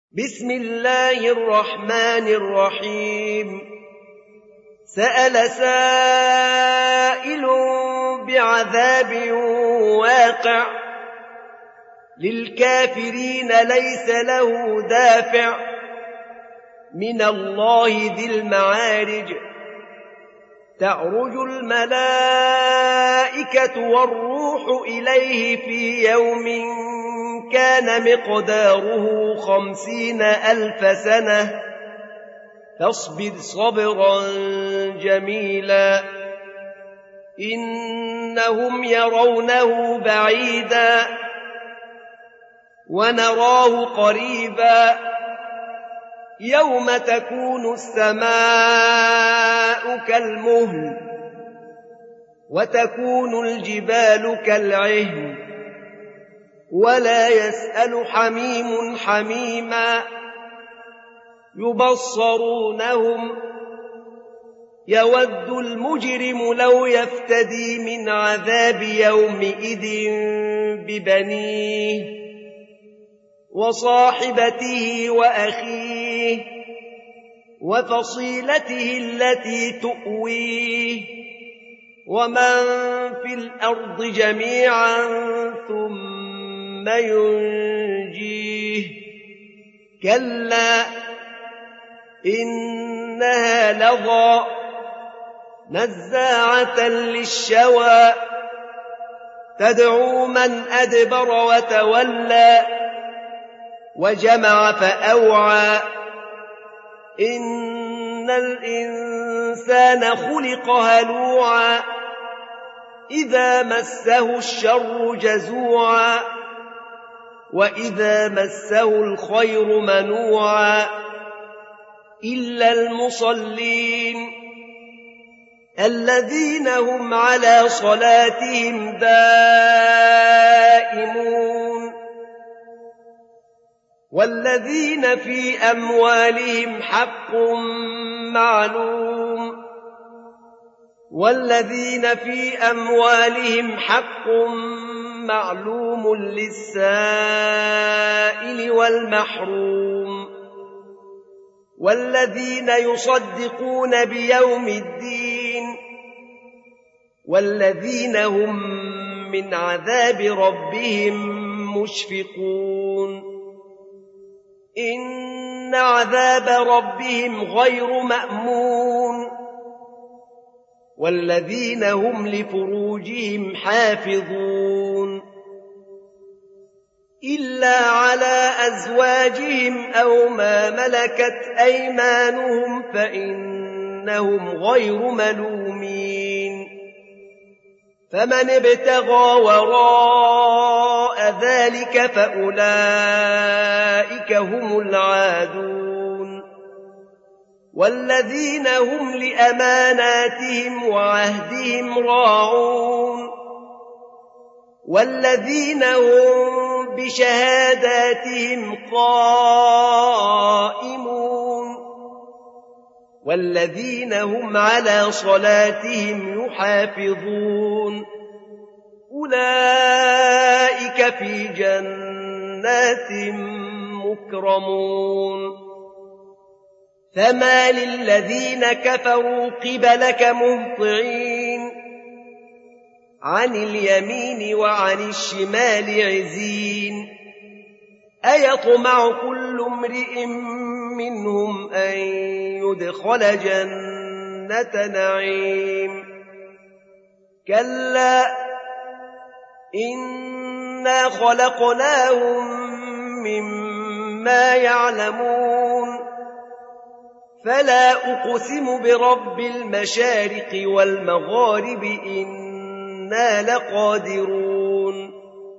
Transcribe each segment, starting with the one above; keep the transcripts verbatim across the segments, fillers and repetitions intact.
بسم الله الرحمن الرحيم سأل سائل بعذاب واقع للكافرين ليس له دافع من الله ذي المعارج تعرج الملائكة والروح إليه في يوم كان مقداره خمسين ألف سنة فاصبر صبرا جميلا إنهم يرونه بعيدا ونراه قريبا يوم تكون السماء كالمهل وتكون الجبال كالعهن ولا يسأل حميم حميما يبصرونهم يود المجرم لو يفتدي من عذاب يومئذ ببنيه وصاحبته وأخيه وفصيلته التي تؤويه ومن في الأرض جميعا ثم ينجيه كلا إنها لظى نزاعة للشوى تدعو من أدبر وتولى وجمع فأوعى إن الإنسان خلق هلوعا إذا مسه الشر جزوعا وإذا مسه الخير منوعا إلا المصلين الذين هم على صلاتهم دائمون والذين في أموالهم حق معلوم والذين في أموالهم حق معلوم للسائل والمحروم والذين يصدقون بيوم الدين والذين هم من عذاب ربهم مشفقون إن عذاب ربهم غير مأمون والذين هم لفروجهم حافظون إلا على أزواجهم أو ما ملكت أيمانهم فإنهم غير ملومين فمن ابتغى وراء ذلك فأولئك هم العادون والذين هم لأماناتهم وعهدهم راعون والذين هم بشهاداتهم قائمون والذين هم على صلاتهم يحافظون أولئك في جنات مكرمون فما للذين كفروا قبلك مهطعين عن اليمين وعن الشمال عزين أيطمع كل امرئ منهم أن يدخل جنة نعيم كلا إنا خلقناهم مما يعلمون فلا أقسم برب المشارق والمغارب إنا لقادرون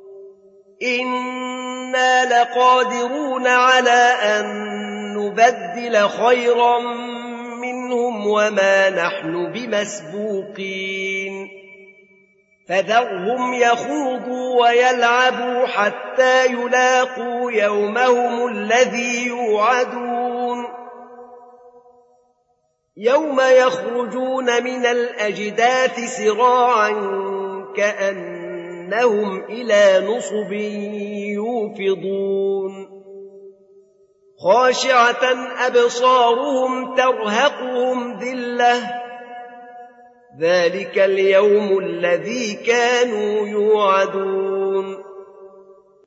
إنا لقادرون على أن نبدل خيرا منهم وما نحن بمسبوقين فذرهم يخوضوا ويلعبوا حتى يلاقوا يومهم الذي يوعدون يوم يخرجون من الأجداث سراعا كأنهم إلى نصب يوفضون خاشعة أبصارهم ترهقهم ذلة ذلك اليوم الذي كانوا يوعدون